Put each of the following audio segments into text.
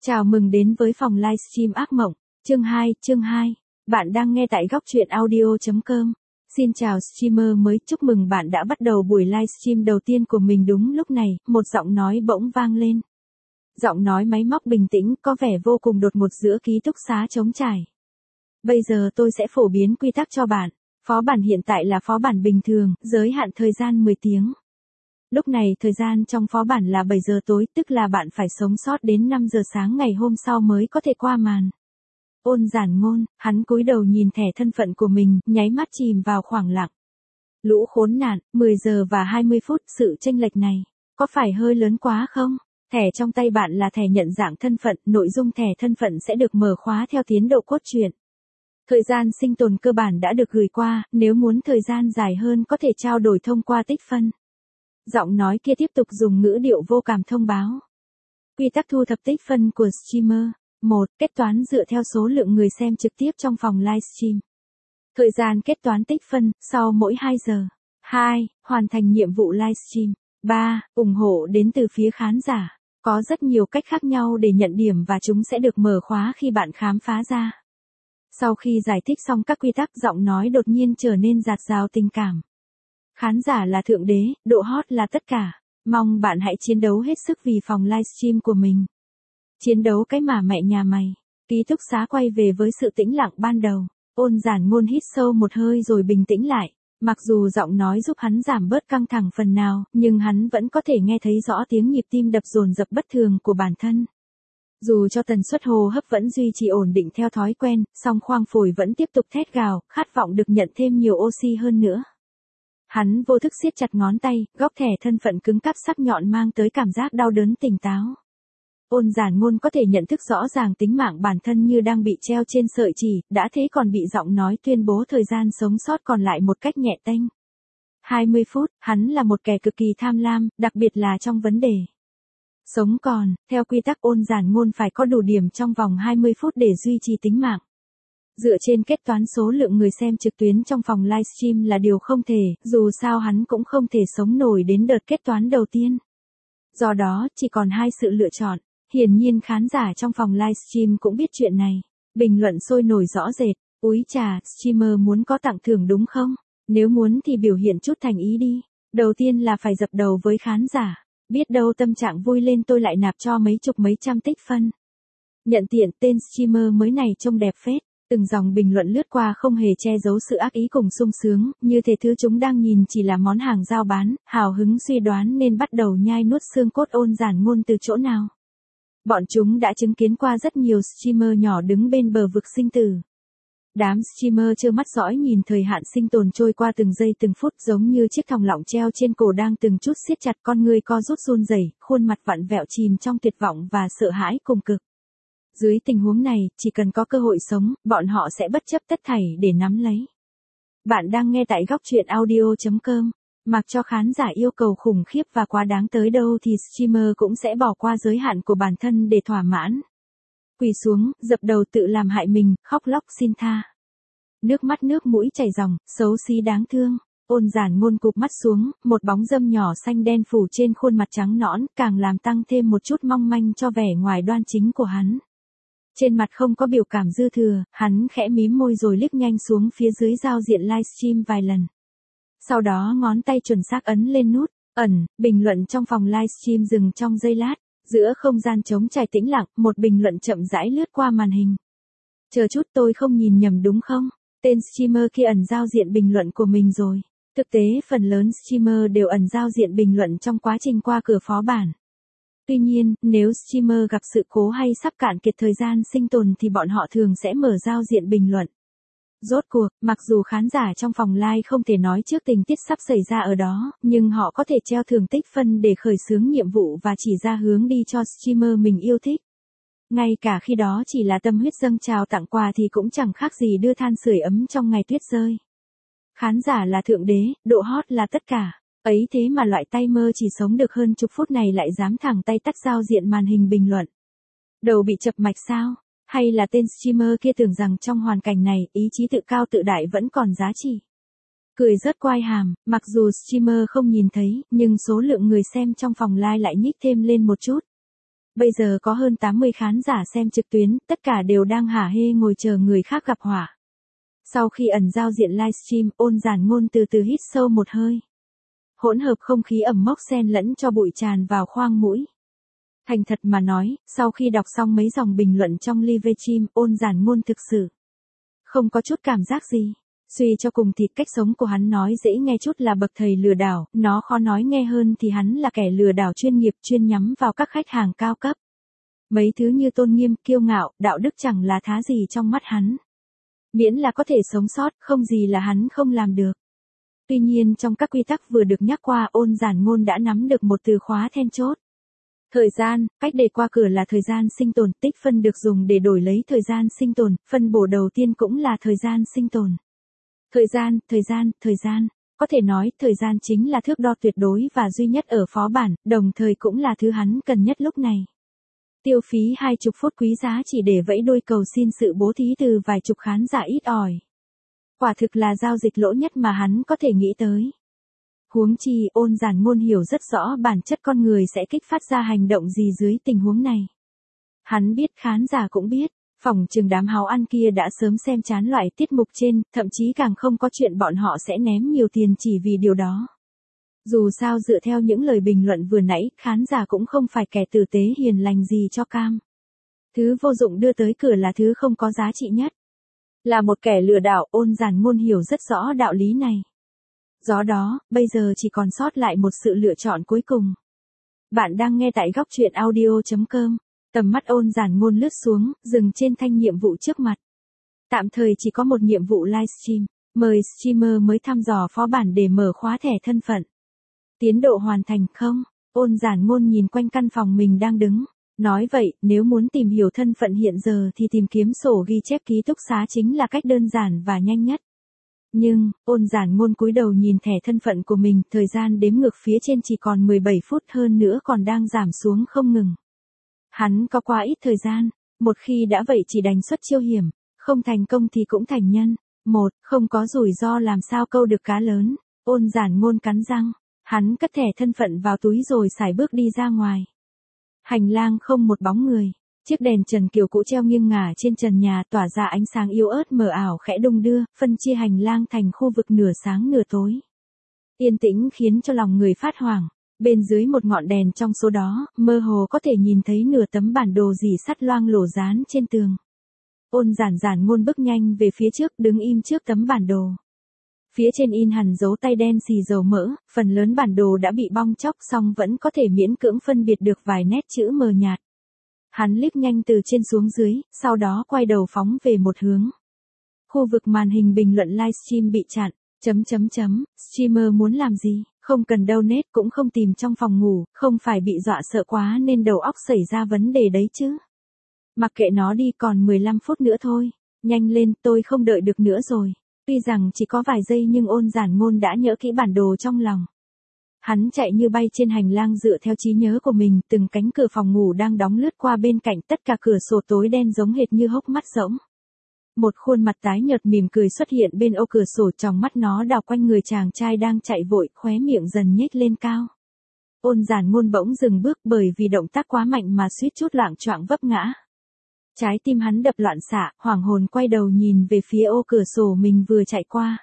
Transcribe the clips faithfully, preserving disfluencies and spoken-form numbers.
Chào mừng đến với phòng livestream ác mộng, chương hai, chương hai. Bạn đang nghe tại góc truyện audio chấm com. Xin chào streamer mới, chúc mừng bạn đã bắt đầu buổi livestream đầu tiên của mình. Đúng lúc này, một giọng nói bỗng vang lên. Giọng nói máy móc bình tĩnh, có vẻ vô cùng đột ngột giữa ký túc xá trống trải. Bây giờ tôi sẽ phổ biến quy tắc cho bạn. Phó bản hiện tại là phó bản bình thường, giới hạn thời gian mười tiếng. Lúc này thời gian trong phó bản là bảy giờ tối, tức là bạn phải sống sót đến năm giờ sáng ngày hôm sau mới có thể qua màn. Ôn Giản Ngôn, hắn cúi đầu nhìn thẻ thân phận của mình, nháy mắt chìm vào khoảng lặng. Lũ khốn nạn, mười giờ và hai mươi phút, sự chênh lệch này, có phải hơi lớn quá không? Thẻ trong tay bạn là thẻ nhận dạng thân phận, nội dung thẻ thân phận sẽ được mở khóa theo tiến độ cốt truyện. Thời gian sinh tồn cơ bản đã được gửi qua, nếu muốn thời gian dài hơn có thể trao đổi thông qua tích phân. Giọng nói kia tiếp tục dùng ngữ điệu vô cảm thông báo. Quy tắc thu thập tích phân của streamer. một. Kết toán dựa theo số lượng người xem trực tiếp trong phòng livestream. Thời gian kết toán tích phân, sau mỗi hai giờ. hai. Hoàn thành nhiệm vụ livestream. ba. Ủng hộ đến từ phía khán giả. Có rất nhiều cách khác nhau để nhận điểm và chúng sẽ được mở khóa khi bạn khám phá ra. Sau khi giải thích xong các quy tắc, giọng nói đột nhiên trở nên dạt dào tình cảm. Khán giả là thượng đế, độ hot là tất cả. Mong bạn hãy chiến đấu hết sức vì phòng livestream của mình. Chiến đấu cái mà mẹ nhà mày. Ký túc xá quay về với sự tĩnh lặng ban đầu. Ôn Giản Ngôn hít sâu một hơi rồi bình tĩnh lại. Mặc dù giọng nói giúp hắn giảm bớt căng thẳng phần nào, nhưng hắn vẫn có thể nghe thấy rõ tiếng nhịp tim đập dồn dập bất thường của bản thân. Dù cho tần suất hô hấp vẫn duy trì ổn định theo thói quen, song khoang phổi vẫn tiếp tục thét gào, khát vọng được nhận thêm nhiều oxy hơn nữa. Hắn vô thức siết chặt ngón tay, góc thẻ thân phận cứng cáp sắc nhọn mang tới cảm giác đau đớn tỉnh táo. Ôn Giản Ngôn có thể nhận thức rõ ràng tính mạng bản thân như đang bị treo trên sợi chỉ, đã thế còn bị giọng nói tuyên bố thời gian sống sót còn lại một cách nhẹ tênh. hai mươi phút, hắn là một kẻ cực kỳ tham lam, đặc biệt là trong vấn đề sống còn. Theo quy tắc, Ôn Giản Ngôn phải có đủ điểm trong vòng hai mươi phút để duy trì tính mạng. Dựa trên kết toán số lượng người xem trực tuyến trong phòng livestream là điều không thể, dù sao hắn cũng không thể sống nổi đến đợt kết toán đầu tiên. Do đó, chỉ còn hai sự lựa chọn. Hiển nhiên khán giả trong phòng livestream cũng biết chuyện này. Bình luận sôi nổi rõ rệt. Úi chà, streamer muốn có tặng thưởng đúng không? Nếu muốn thì biểu hiện chút thành ý đi. Đầu tiên là phải dập đầu với khán giả. Biết đâu tâm trạng vui lên tôi lại nạp cho mấy chục mấy trăm tích phân. Nhận tiện, tên streamer mới này trông đẹp phết. Từng dòng bình luận lướt qua không hề che giấu sự ác ý cùng sung sướng, như thể thứ chúng đang nhìn chỉ là món hàng giao bán, hào hứng suy đoán nên bắt đầu nhai nuốt xương cốt Ôn Giản Ngôn từ chỗ nào. Bọn chúng đã chứng kiến qua rất nhiều streamer nhỏ đứng bên bờ vực sinh tử. Đám streamer trơ mắt dõi nhìn thời hạn sinh tồn trôi qua từng giây từng phút, giống như chiếc thòng lọng treo trên cổ đang từng chút siết chặt, con người co rút run rẩy, khuôn mặt vặn vẹo chìm trong tuyệt vọng và sợ hãi cùng cực. Dưới tình huống này, chỉ cần có cơ hội sống, bọn họ sẽ bất chấp tất thảy để nắm lấy. Bạn đang nghe tại góc truyện audio chấm com. Mặc cho khán giả yêu cầu khủng khiếp và quá đáng tới đâu thì streamer cũng sẽ bỏ qua giới hạn của bản thân để thỏa mãn. Quỳ xuống, dập đầu tự làm hại mình, khóc lóc xin tha. Nước mắt nước mũi chảy ròng, xấu xí đáng thương. Ôn Giản Ngôn cụp mắt xuống, một bóng râm nhỏ xanh đen phủ trên khuôn mặt trắng nõn, càng làm tăng thêm một chút mong manh cho vẻ ngoài đoan chính của hắn. Trên mặt không có biểu cảm dư thừa, hắn khẽ mím môi rồi liếc nhanh xuống phía dưới giao diện livestream vài lần. Sau đó ngón tay chuẩn xác ấn lên nút ẩn, bình luận trong phòng livestream dừng trong giây lát. Giữa không gian trống trải tĩnh lặng, một bình luận chậm rãi lướt qua màn hình. Chờ chút, tôi không nhìn nhầm đúng không? Tên streamer kia ẩn giao diện bình luận của mình rồi. Thực tế phần lớn streamer đều ẩn giao diện bình luận trong quá trình qua cửa phó bản. Tuy nhiên, nếu streamer gặp sự cố hay sắp cạn kiệt thời gian sinh tồn thì bọn họ thường sẽ mở giao diện bình luận. Rốt cuộc, mặc dù khán giả trong phòng live không thể nói trước tình tiết sắp xảy ra ở đó, nhưng họ có thể treo thưởng tích phân để khởi xướng nhiệm vụ và chỉ ra hướng đi cho streamer mình yêu thích. Ngay cả khi đó chỉ là tâm huyết dâng trào tặng quà thì cũng chẳng khác gì đưa than sưởi ấm trong ngày tuyết rơi. Khán giả là thượng đế, độ hot là tất cả. Ấy thế mà loại timer chỉ sống được hơn chục phút này lại dám thẳng tay tắt giao diện màn hình bình luận. Đầu bị chập mạch sao? Hay là tên streamer kia tưởng rằng trong hoàn cảnh này, ý chí tự cao tự đại vẫn còn giá trị? Cười rớt quai hàm, mặc dù streamer không nhìn thấy, nhưng số lượng người xem trong phòng live lại nhích thêm lên một chút. Bây giờ có hơn tám mươi khán giả xem trực tuyến, tất cả đều đang hả hê ngồi chờ người khác gặp họa. Sau khi ẩn giao diện livestream, Ôn Giản Ngôn từ từ hít sâu một hơi. Hỗn hợp không khí ẩm mốc xen lẫn cho bụi tràn vào khoang mũi. Thành thật mà nói, sau khi đọc xong mấy dòng bình luận trong livestream, Ôn Giản Ngôn thực sự không có chút cảm giác gì. Suy cho cùng thì cách sống của hắn nói dễ nghe chút là bậc thầy lừa đảo, nó khó nói nghe hơn thì hắn là kẻ lừa đảo chuyên nghiệp chuyên nhắm vào các khách hàng cao cấp. Mấy thứ như tôn nghiêm, kiêu ngạo, đạo đức chẳng là thá gì trong mắt hắn. Miễn là có thể sống sót, không gì là hắn không làm được. Tuy nhiên trong các quy tắc vừa được nhắc qua, Ôn Giản Ngôn đã nắm được một từ khóa then chốt. Thời gian, cách để qua cửa là thời gian sinh tồn, tích phân được dùng để đổi lấy thời gian sinh tồn, phân bổ đầu tiên cũng là thời gian sinh tồn. Thời gian, thời gian, thời gian. Có thể nói, thời gian chính là thước đo tuyệt đối và duy nhất ở phó bản, đồng thời cũng là thứ hắn cần nhất lúc này. Tiêu phí hai chục phút quý giá chỉ để vẫy đuôi cầu xin sự bố thí từ vài chục khán giả ít ỏi. Quả thực là giao dịch lỗ nhất mà hắn có thể nghĩ tới. Huống chi, Ôn Giản Ngôn hiểu rất rõ bản chất con người sẽ kích phát ra hành động gì dưới tình huống này. Hắn biết, khán giả cũng biết. Phỏng chừng đám háo ăn kia đã sớm xem chán loại tiết mục trên, thậm chí càng không có chuyện bọn họ sẽ ném nhiều tiền chỉ vì điều đó. Dù sao dựa theo những lời bình luận vừa nãy, khán giả cũng không phải kẻ tử tế hiền lành gì cho cam. Thứ vô dụng đưa tới cửa là thứ không có giá trị nhất. Là một kẻ lừa đảo, Ôn Giản Ngôn hiểu rất rõ đạo lý này. Do đó, bây giờ chỉ còn sót lại một sự lựa chọn cuối cùng. Bạn đang nghe tại góc truyện audio chấm com. Tầm mắt Ôn Giản Ngôn lướt xuống, dừng trên thanh nhiệm vụ trước mặt. Tạm thời chỉ có một nhiệm vụ livestream, mời streamer mới thăm dò phó bản để mở khóa thẻ thân phận. Tiến độ hoàn thành không? Ôn Giản Ngôn nhìn quanh căn phòng mình đang đứng. Nói vậy, nếu muốn tìm hiểu thân phận hiện giờ thì tìm kiếm sổ ghi chép ký túc xá chính là cách đơn giản và nhanh nhất. Nhưng, Ôn Giản Ngôn cúi đầu nhìn thẻ thân phận của mình, thời gian đếm ngược phía trên chỉ còn mười bảy phút, hơn nữa còn đang giảm xuống không ngừng. Hắn có quá ít thời gian, một khi đã vậy chỉ đành xuất chiêu hiểm, không thành công thì cũng thành nhân. Một, không có rủi ro làm sao câu được cá lớn. Ôn Giản Ngôn cắn răng, hắn cất thẻ thân phận vào túi rồi sải bước đi ra ngoài. Hành lang không một bóng người, chiếc đèn trần kiểu cũ treo nghiêng ngả trên trần nhà tỏa ra ánh sáng yếu ớt mờ ảo khẽ đung đưa, phân chia hành lang thành khu vực nửa sáng nửa tối. Yên tĩnh khiến cho lòng người phát hoảng. Bên dưới một ngọn đèn trong số đó, mơ hồ có thể nhìn thấy nửa tấm bản đồ rỉ sắt loang lổ dán trên tường. Ôn Giản Giản Ngôn bước nhanh về phía trước, đứng im trước tấm bản đồ. Phía trên in hẳn dấu tay đen xì dầu mỡ, phần lớn bản đồ đã bị bong tróc song vẫn có thể miễn cưỡng phân biệt được vài nét chữ mờ nhạt. Hắn liếc nhanh từ trên xuống dưới, sau đó quay đầu phóng về một hướng. Khu vực màn hình bình luận livestream bị chặn, chấm chấm chấm, streamer muốn làm gì? Không cần donate cũng không tìm trong phòng ngủ, không phải bị dọa sợ quá nên đầu óc xảy ra vấn đề đấy chứ. Mặc kệ nó đi, còn mười lăm phút nữa thôi. Nhanh lên, tôi không đợi được nữa rồi. Tuy rằng chỉ có vài giây nhưng Ôn Giản Ngôn đã nhớ kỹ bản đồ trong lòng. Hắn chạy như bay trên hành lang dựa theo trí nhớ của mình, từng cánh cửa phòng ngủ đang đóng lướt qua bên cạnh, tất cả cửa sổ tối đen giống hệt như hốc mắt rỗng. Một khuôn mặt tái nhợt mỉm cười xuất hiện bên ô cửa sổ, trong mắt nó đảo quanh người chàng trai đang chạy vội, khóe miệng dần nhếch lên cao. Ôn Giản Ngôn bỗng dừng bước bởi vì động tác quá mạnh mà suýt chút loạng choạng vấp ngã. Trái tim hắn đập loạn xạ, hoảng hồn quay đầu nhìn về phía ô cửa sổ mình vừa chạy qua.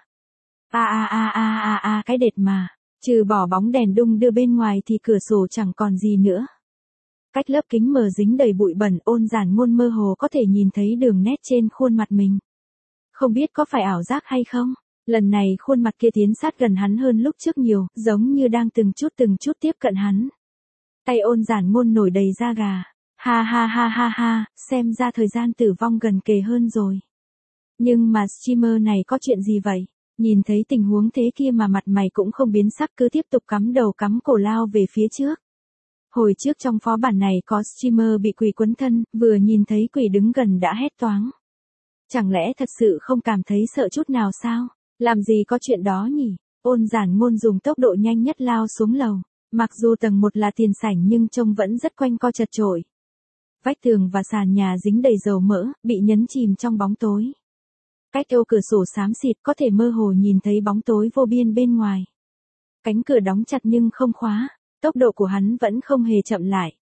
A a a a a a cái đệt mà, trừ bỏ bóng đèn đung đưa bên ngoài thì cửa sổ chẳng còn gì nữa. Cách lớp kính mờ dính đầy bụi bẩn, Ôn Giản Ngôn mơ hồ có thể nhìn thấy đường nét trên khuôn mặt mình. Không biết có phải ảo giác hay không, lần này khuôn mặt kia tiến sát gần hắn hơn lúc trước nhiều, giống như đang từng chút từng chút tiếp cận hắn. Tay Ôn Giản Ngôn nổi đầy da gà. Ha ha ha ha ha, xem ra thời gian tử vong gần kề hơn rồi. Nhưng mà streamer này có chuyện gì vậy? Nhìn thấy tình huống thế kia mà mặt mày cũng không biến sắc, cứ tiếp tục cắm đầu cắm cổ lao về phía trước. Hồi trước trong phó bản này có streamer bị quỷ quấn thân, vừa nhìn thấy quỷ đứng gần đã hét toáng. Chẳng lẽ thật sự không cảm thấy sợ chút nào sao? Làm gì có chuyện đó nhỉ? Ôn Giản Ngôn dùng tốc độ nhanh nhất lao xuống lầu. Mặc dù tầng một là tiền sảnh nhưng trông vẫn rất quanh co chật chội. Vách tường và sàn nhà dính đầy dầu mỡ, bị nhấn chìm trong bóng tối. Cách ô cửa sổ xám xịt có thể mơ hồ nhìn thấy bóng tối vô biên bên ngoài. Cánh cửa đóng chặt nhưng không khóa, tốc độ của hắn vẫn không hề chậm lại.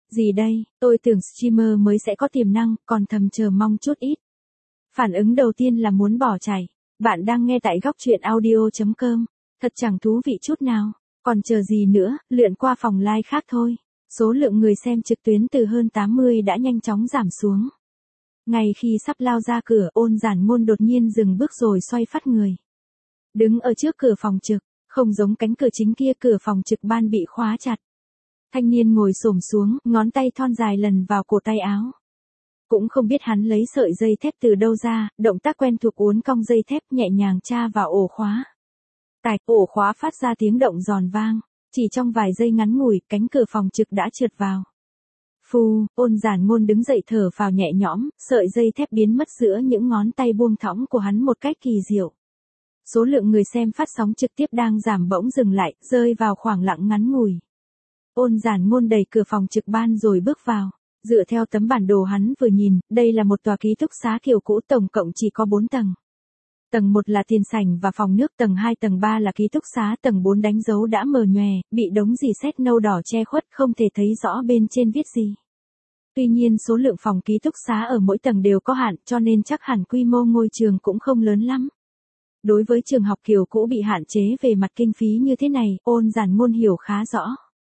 Gì đây, tôi tưởng streamer mới sẽ có tiềm năng, còn thầm chờ mong chút ít. Phản ứng đầu tiên là muốn bỏ chạy. Bạn đang nghe tại góc truyện audio.com. Thật chẳng thú vị chút nào. Còn chờ gì nữa, lượn qua phòng live khác thôi. Số lượng người xem trực tuyến từ hơn tám mươi đã nhanh chóng giảm xuống. Ngay khi sắp lao ra cửa, Ôn Giản Ngôn đột nhiên dừng bước rồi xoay phát người. Đứng ở trước cửa phòng trực, không giống cánh cửa chính kia, cửa phòng trực ban bị khóa chặt. Thanh niên ngồi xổm xuống, ngón tay thon dài lần vào cổ tay áo. Cũng không biết hắn lấy sợi dây thép từ đâu ra, động tác quen thuộc uốn cong dây thép nhẹ nhàng tra vào ổ khóa. Tạch, ổ khóa phát ra tiếng động giòn vang, chỉ trong vài giây ngắn ngủi, cánh cửa phòng trực đã trượt vào. Phù, Ôn Giản Ngôn đứng dậy thở phào nhẹ nhõm, sợi dây thép biến mất giữa những ngón tay buông thõng của hắn một cách kỳ diệu. Số lượng người xem phát sóng trực tiếp đang giảm bỗng dừng lại, rơi vào khoảng lặng ngắn ngủi. Ôn Giản Ngôn đẩy cửa phòng trực ban rồi bước vào. Dựa theo tấm bản đồ hắn vừa nhìn, đây là một tòa ký túc xá kiểu cũ, tổng cộng chỉ có bốn tầng. Tầng một là tiền sảnh và phòng nước, tầng hai tầng ba là ký túc xá, tầng bốn đánh dấu đã mờ nhòe, bị đống rỉ sét nâu đỏ che khuất, không thể thấy rõ bên trên viết gì. Tuy nhiên số lượng phòng ký túc xá ở mỗi tầng đều có hạn, cho nên chắc hẳn quy mô ngôi trường cũng không lớn lắm. Đối với trường học kiểu cũ bị hạn chế về mặt kinh phí như thế này, Ôn Giản Ngôn hiểu khá rõ.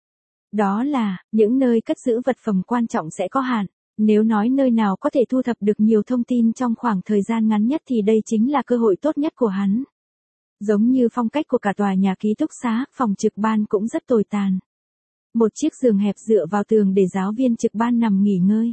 Đó là, những nơi cất giữ vật phẩm quan trọng sẽ có hạn. Nếu nói nơi nào có thể thu thập được nhiều thông tin trong khoảng thời gian ngắn nhất thì đây chính là cơ hội tốt nhất của hắn. Giống như phong cách của cả tòa nhà ký túc xá, phòng trực ban cũng rất tồi tàn. Một chiếc giường hẹp dựa vào tường để giáo viên trực ban nằm nghỉ ngơi.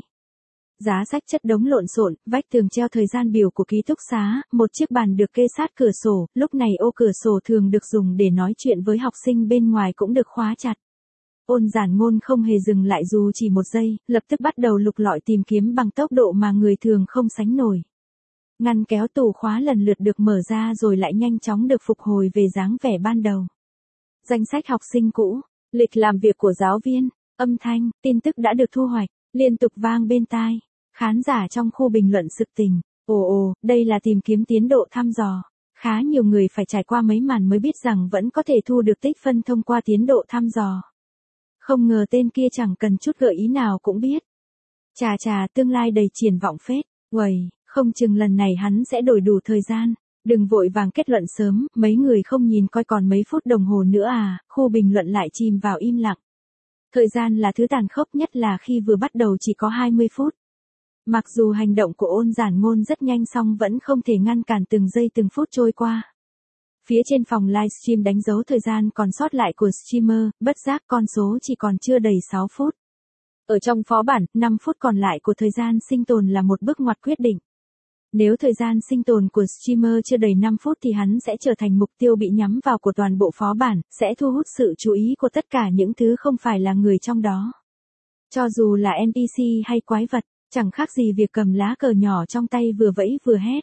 Giá sách chất đống lộn xộn, vách tường treo thời gian biểu của ký túc xá, một chiếc bàn được kê sát cửa sổ, lúc này ô cửa sổ thường được dùng để nói chuyện với học sinh bên ngoài cũng được khóa chặt. Ôn Giản Ngôn không hề dừng lại dù chỉ một giây, lập tức bắt đầu lục lọi tìm kiếm bằng tốc độ mà người thường không sánh nổi. Ngăn kéo tủ khóa lần lượt được mở ra rồi lại nhanh chóng được phục hồi về dáng vẻ ban đầu. Danh sách học sinh cũ, lịch làm việc của giáo viên, âm thanh, tin tức đã được thu hoạch, liên tục vang bên tai. Khán giả trong khu bình luận sực tỉnh, ồ ồ, đây là tìm kiếm tiến độ thăm dò. Khá nhiều người phải trải qua mấy màn mới biết rằng vẫn có thể thu được tích phân thông qua tiến độ thăm dò. Không ngờ tên kia chẳng cần chút gợi ý nào cũng biết. Chà chà, tương lai đầy triển vọng phết. Uầy, không chừng lần này hắn sẽ đổi đủ thời gian. Đừng vội vàng kết luận sớm, mấy người không nhìn coi còn mấy phút đồng hồ nữa à, khu bình luận lại chìm vào im lặng. Thời gian là thứ tàn khốc nhất, là khi vừa bắt đầu chỉ có hai mươi phút. Mặc dù hành động của Ôn Giản Ngôn rất nhanh song vẫn không thể ngăn cản từng giây từng phút trôi qua. Phía trên phòng livestream đánh dấu thời gian còn sót lại của streamer, bất giác con số chỉ còn chưa đầy sáu phút. Ở trong phó bản, năm phút còn lại của thời gian sinh tồn là một bước ngoặt quyết định. Nếu thời gian sinh tồn của streamer chưa đầy năm phút thì hắn sẽ trở thành mục tiêu bị nhắm vào của toàn bộ phó bản, sẽ thu hút sự chú ý của tất cả những thứ không phải là người trong đó. Cho dù là en pê xê hay quái vật, chẳng khác gì việc cầm lá cờ nhỏ trong tay vừa vẫy vừa hét.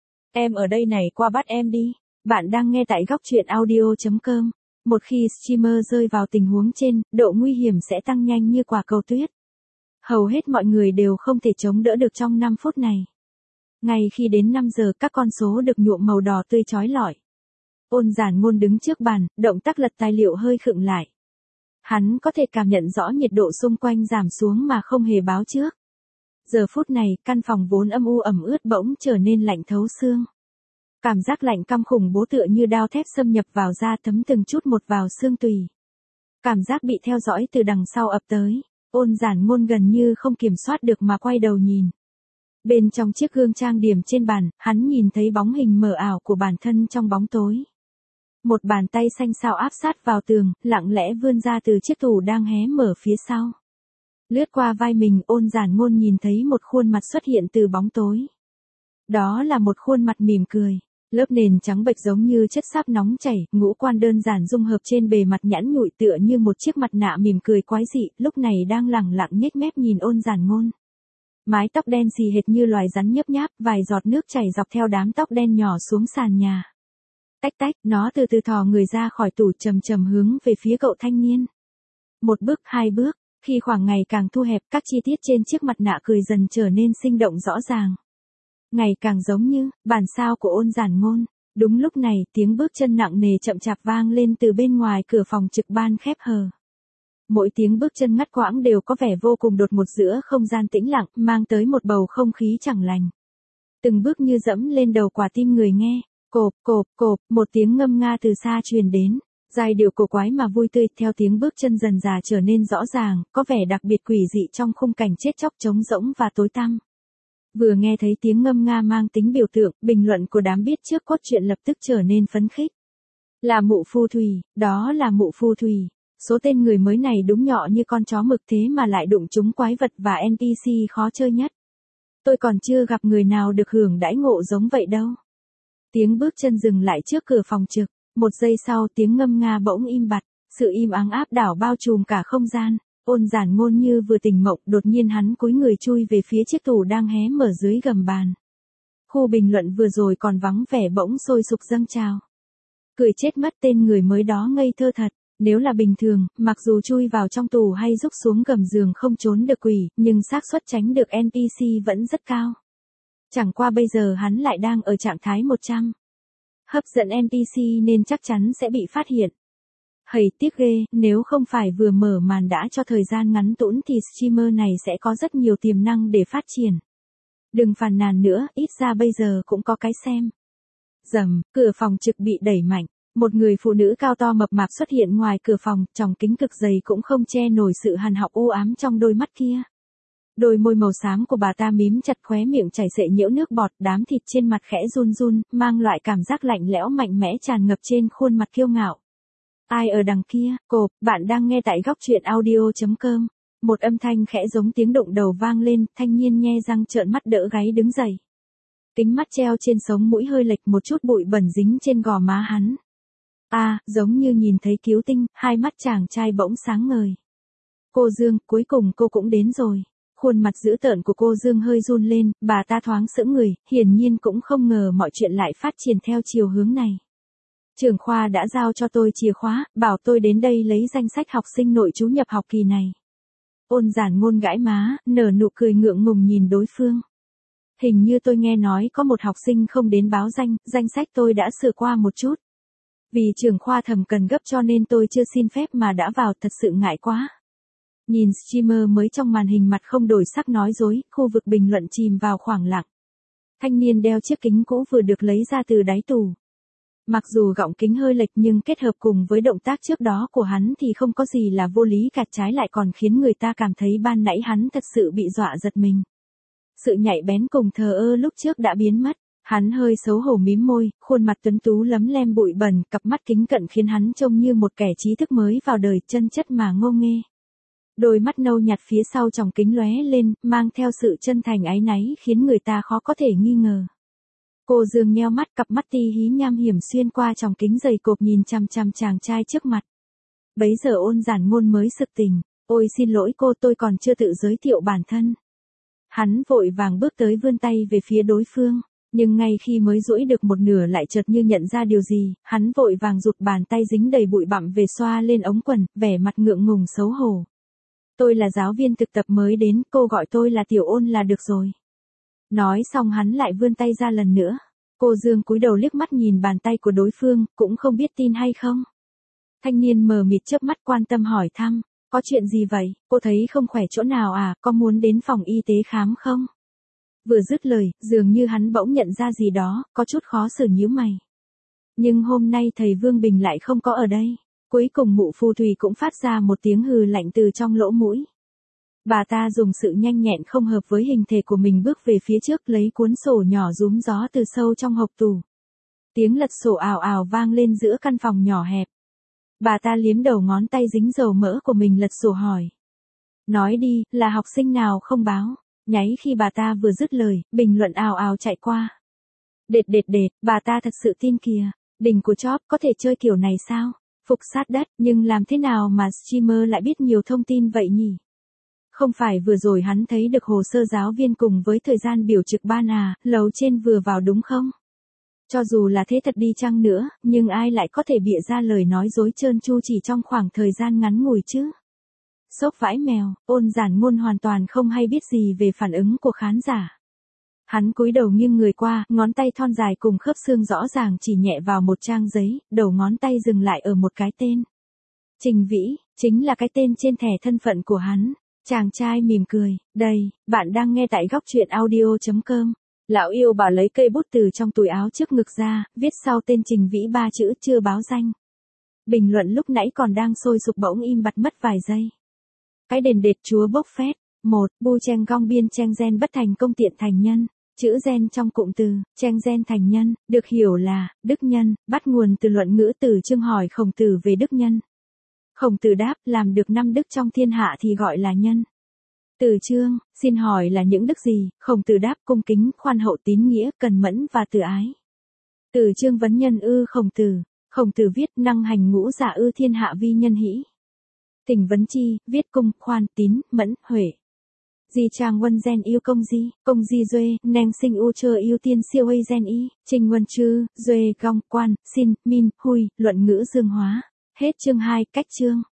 Em ở đây này, qua bắt em đi. Bạn đang nghe tại góc truyện audio.com. Một khi streamer rơi vào tình huống trên, độ nguy hiểm sẽ tăng nhanh như quả cầu tuyết. Hầu hết mọi người đều không thể chống đỡ được trong năm phút này. Ngay khi đến năm giờ, các con số được nhuộm màu đỏ tươi chói lọi. Ôn Giản Ngôn đứng trước bàn, động tác lật tài liệu hơi khựng lại. Hắn có thể cảm nhận rõ nhiệt độ xung quanh giảm xuống mà không hề báo trước. Giờ phút này, căn phòng vốn âm u ẩm ướt bỗng trở nên lạnh thấu xương. Cảm giác lạnh căm khủng bố tựa như đao thép xâm nhập vào da, thấm từng chút một vào xương tùy. Cảm giác bị theo dõi từ đằng sau ập tới. Ôn Giản Ngôn gần như không kiểm soát được mà quay đầu nhìn. Bên trong chiếc gương trang điểm trên bàn, hắn nhìn thấy bóng hình mờ ảo của bản thân trong bóng tối. Một bàn tay xanh xao áp sát vào tường, lặng lẽ vươn ra từ chiếc tủ đang hé mở phía sau. Lướt qua vai mình, Ôn Giản Ngôn nhìn thấy một khuôn mặt xuất hiện từ bóng tối. Đó là một khuôn mặt mỉm cười. Lớp nền trắng bệch giống như chất xáp nóng chảy, ngũ quan đơn giản dung hợp trên bề mặt nhẵn nhụi tựa như một chiếc mặt nạ mỉm cười quái dị, lúc này đang lẳng lặng nhếch mép nhìn Ôn Giản Ngôn. Mái tóc đen xì hệt như loài rắn nhấp nháp, vài giọt nước chảy dọc theo đám tóc đen nhỏ xuống sàn nhà. Tách tách, nó từ từ thò người ra khỏi tủ, chầm chầm hướng về phía cậu thanh niên. Một bước, hai bước, khi khoảng ngày càng thu hẹp, các chi tiết trên chiếc mặt nạ cười dần trở nên sinh động rõ ràng. Ngày càng giống như bản sao của Ôn Giản Ngôn. Đúng lúc này, tiếng bước chân nặng nề chậm chạp vang lên từ bên ngoài cửa phòng trực ban khép hờ. mỗi tiếng bước chân ngắt quãng đều có vẻ vô cùng đột ngột giữa không gian tĩnh lặng, mang tới một bầu không khí chẳng lành. Từng bước như dẫm lên đầu quả tim người nghe, cộp, cộp, cộp, một tiếng ngâm nga từ xa truyền đến. Giai điệu cổ quái mà vui tươi theo tiếng bước chân dần dà trở nên rõ ràng, có vẻ đặc biệt quỷ dị trong khung cảnh chết chóc trống rỗng và tối tăm. Vừa nghe thấy tiếng ngâm nga mang tính biểu tượng, bình luận của đám biết trước cốt truyện lập tức trở nên phấn khích. Là mụ phù thủy, đó là mụ phù thủy. Số tên người mới này đúng nhọ như con chó mực thế mà lại đụng trúng quái vật và en pê xê khó chơi nhất. Tôi còn chưa gặp người nào được hưởng đãi ngộ giống vậy đâu. Tiếng bước chân dừng lại trước cửa phòng trực. Một giây sau tiếng ngâm nga bỗng im bặt, sự im ắng áp đảo bao trùm cả không gian. Ôn Giản Ngôn như vừa tỉnh mộng, đột nhiên hắn cúi người chui về phía chiếc tủ đang hé mở dưới gầm bàn. Khu bình luận vừa rồi còn vắng vẻ bỗng sôi sục dâng trào. Cười chết mất, tên người mới đó ngây thơ thật. Nếu là bình thường, mặc dù chui vào trong tủ hay rúc xuống gầm giường không trốn được quỷ, nhưng xác suất tránh được en pê xê vẫn rất cao. Chẳng qua bây giờ hắn lại đang ở trạng thái một trăm. Hấp dẫn en pê xê nên chắc chắn sẽ bị phát hiện. Hầy tiếc ghê, nếu không phải vừa mở màn đã cho thời gian ngắn tũn thì streamer này sẽ có rất nhiều tiềm năng để phát triển. Đừng phàn nàn nữa, ít ra bây giờ cũng có cái xem. Rầm, cửa phòng trực bị đẩy mạnh. Một người phụ nữ cao to mập mạp xuất hiện ngoài cửa phòng, tròng kính cực dày cũng không che nổi sự hằn học u ám trong đôi mắt kia. Đôi môi màu xám của bà ta mím chặt, khóe miệng chảy xệ nhiễu nước bọt, đám thịt trên mặt khẽ run run, mang loại cảm giác lạnh lẽo mạnh mẽ tràn ngập trên khuôn mặt kiêu ngạo. Ai ở đằng kia? Cộp, bạn đang nghe tại góc truyện audio chấm com. Một âm thanh khẽ giống tiếng đụng đầu vang lên, thanh niên nhe răng trợn mắt đỡ gáy đứng dậy. Kính mắt treo trên sống mũi hơi lệch, một chút bụi bẩn dính trên gò má hắn. À, giống như nhìn thấy cứu tinh, hai mắt chàng trai bỗng sáng ngời. Cô Dương, cuối cùng cô cũng đến rồi. Khuôn mặt dữ tợn của cô Dương hơi run lên, bà ta thoáng sững người, hiển nhiên cũng không ngờ mọi chuyện lại phát triển theo chiều hướng này. Trưởng khoa đã giao cho tôi chìa khóa, bảo tôi đến đây lấy danh sách học sinh nội trú nhập học kỳ này. Ôn Giản Ngôn gãi má, nở nụ cười ngượng ngùng nhìn đối phương. Hình như tôi nghe nói có một học sinh không đến báo danh, danh sách tôi đã sửa qua một chút. Vì trưởng khoa thầm cần gấp cho nên tôi chưa xin phép mà đã vào, thật sự ngại quá. Nhìn streamer mới trong màn hình mặt không đổi sắc nói dối, khu vực bình luận chìm vào khoảng lặng. Thanh niên đeo chiếc kính cũ vừa được lấy ra từ đáy tủ. Mặc dù gọng kính hơi lệch nhưng kết hợp cùng với động tác trước đó của hắn thì không có gì là vô lý cả, trái lại còn khiến người ta cảm thấy ban nãy hắn thật sự bị dọa giật mình. Sự nhạy bén cùng thờ ơ lúc trước đã biến mất. Hắn hơi xấu hổ mím môi, khuôn mặt tuấn tú lấm lem bụi bẩn, cặp mắt kính cận khiến hắn trông như một kẻ trí thức mới vào đời, chân chất mà ngô nghê. Đôi mắt nâu nhạt phía sau tròng kính lóe lên, mang theo sự chân thành áy náy khiến người ta khó có thể nghi ngờ. Cô Dương nheo mắt, cặp mắt ti hí nham hiểm xuyên qua tròng kính dày cộp nhìn chằm chằm chàng trai trước mặt. Bấy giờ Ôn Giản Ngôn mới sực tỉnh, ôi xin lỗi cô, tôi còn chưa tự giới thiệu bản thân. Hắn vội vàng bước tới vươn tay về phía đối phương. Nhưng ngay khi mới duỗi được một nửa lại chợt như nhận ra điều gì, hắn vội vàng rụt bàn tay dính đầy bụi bặm về xoa lên ống quần, vẻ mặt ngượng ngùng xấu hổ. Tôi là giáo viên thực tập mới đến, cô gọi tôi là Tiểu Ôn là được rồi. Nói xong hắn lại vươn tay ra lần nữa. Cô Dương cúi đầu liếc mắt nhìn bàn tay của đối phương, cũng không biết tin hay không. Thanh niên mờ mịt chớp mắt quan tâm hỏi thăm, có chuyện gì vậy, cô thấy không khỏe chỗ nào à, có muốn đến phòng y tế khám không? Vừa dứt lời, dường như hắn bỗng nhận ra gì đó, có chút khó xử nhíu mày. Nhưng hôm nay thầy Vương Bình lại không có ở đây. Cuối cùng mụ phù thủy cũng phát ra một tiếng hừ lạnh từ trong lỗ mũi. Bà ta dùng sự nhanh nhẹn không hợp với hình thể của mình bước về phía trước lấy cuốn sổ nhỏ rúm gió từ sâu trong hộc tủ. Tiếng lật sổ ào ào vang lên giữa căn phòng nhỏ hẹp. Bà ta liếm đầu ngón tay dính dầu mỡ của mình lật sổ hỏi. Nói đi, là học sinh nào không báo? Nháy khi bà ta vừa dứt lời, bình luận ào ào chạy qua. Đệt đệt đệt, bà ta thật sự tin kìa. Đỉnh của chóp có thể chơi kiểu này sao? Phục sát đất, nhưng làm thế nào mà streamer lại biết nhiều thông tin vậy nhỉ? Không phải vừa rồi hắn thấy được hồ sơ giáo viên cùng với thời gian biểu trực ban à, lầu trên vừa vào đúng không? Cho dù là thế thật đi chăng nữa, nhưng ai lại có thể bịa ra lời nói dối trơn tru chỉ trong khoảng thời gian ngắn ngủi chứ? Sốc vãi mèo, Ôn Giản Ngôn hoàn toàn không hay biết gì về phản ứng của khán giả. Hắn cúi đầu nghiêng người qua, ngón tay thon dài cùng khớp xương rõ ràng chỉ nhẹ vào một trang giấy, đầu ngón tay dừng lại ở một cái tên. Trình Vĩ, chính là cái tên trên thẻ thân phận của hắn. Chàng trai mỉm cười, đây, bạn đang nghe tại góc truyện audio.com. Lão yêu bà lấy cây bút từ trong túi áo trước ngực ra, viết sau tên Trình Vĩ ba chữ chưa báo danh. Bình luận lúc nãy còn đang sôi sục bỗng im bặt mất vài giây. Cái đền đệt chúa bốc phét. một. Bu chen gong biên chen gen bất thành công tiện thành nhân. Chữ gen trong cụm từ, chen gen thành nhân, được hiểu là, đức nhân, bắt nguồn từ luận ngữ từ Chương hỏi Khổng Tử về đức nhân. Khổng Tử đáp, làm được năm đức trong thiên hạ thì gọi là nhân. Từ Chương, xin hỏi là những đức gì? Khổng Tử đáp, cung kính, khoan hậu, tín nghĩa, cần mẫn và từ ái. Từ Chương vấn nhân ư Khổng Tử. Khổng Tử viết, năng hành ngũ dạ ư thiên hạ vi nhân hĩ. Tình vấn chi, viết cung, khoan, tín, mẫn, huệ. Di trang quân gen yêu công di, công di duê, neng sinh u chơ yêu tiên siêu ây gen y, trình quân chư, duê, gong, quan, xin, min, hui, luận ngữ dương hóa. Hết chương hai, cách chương.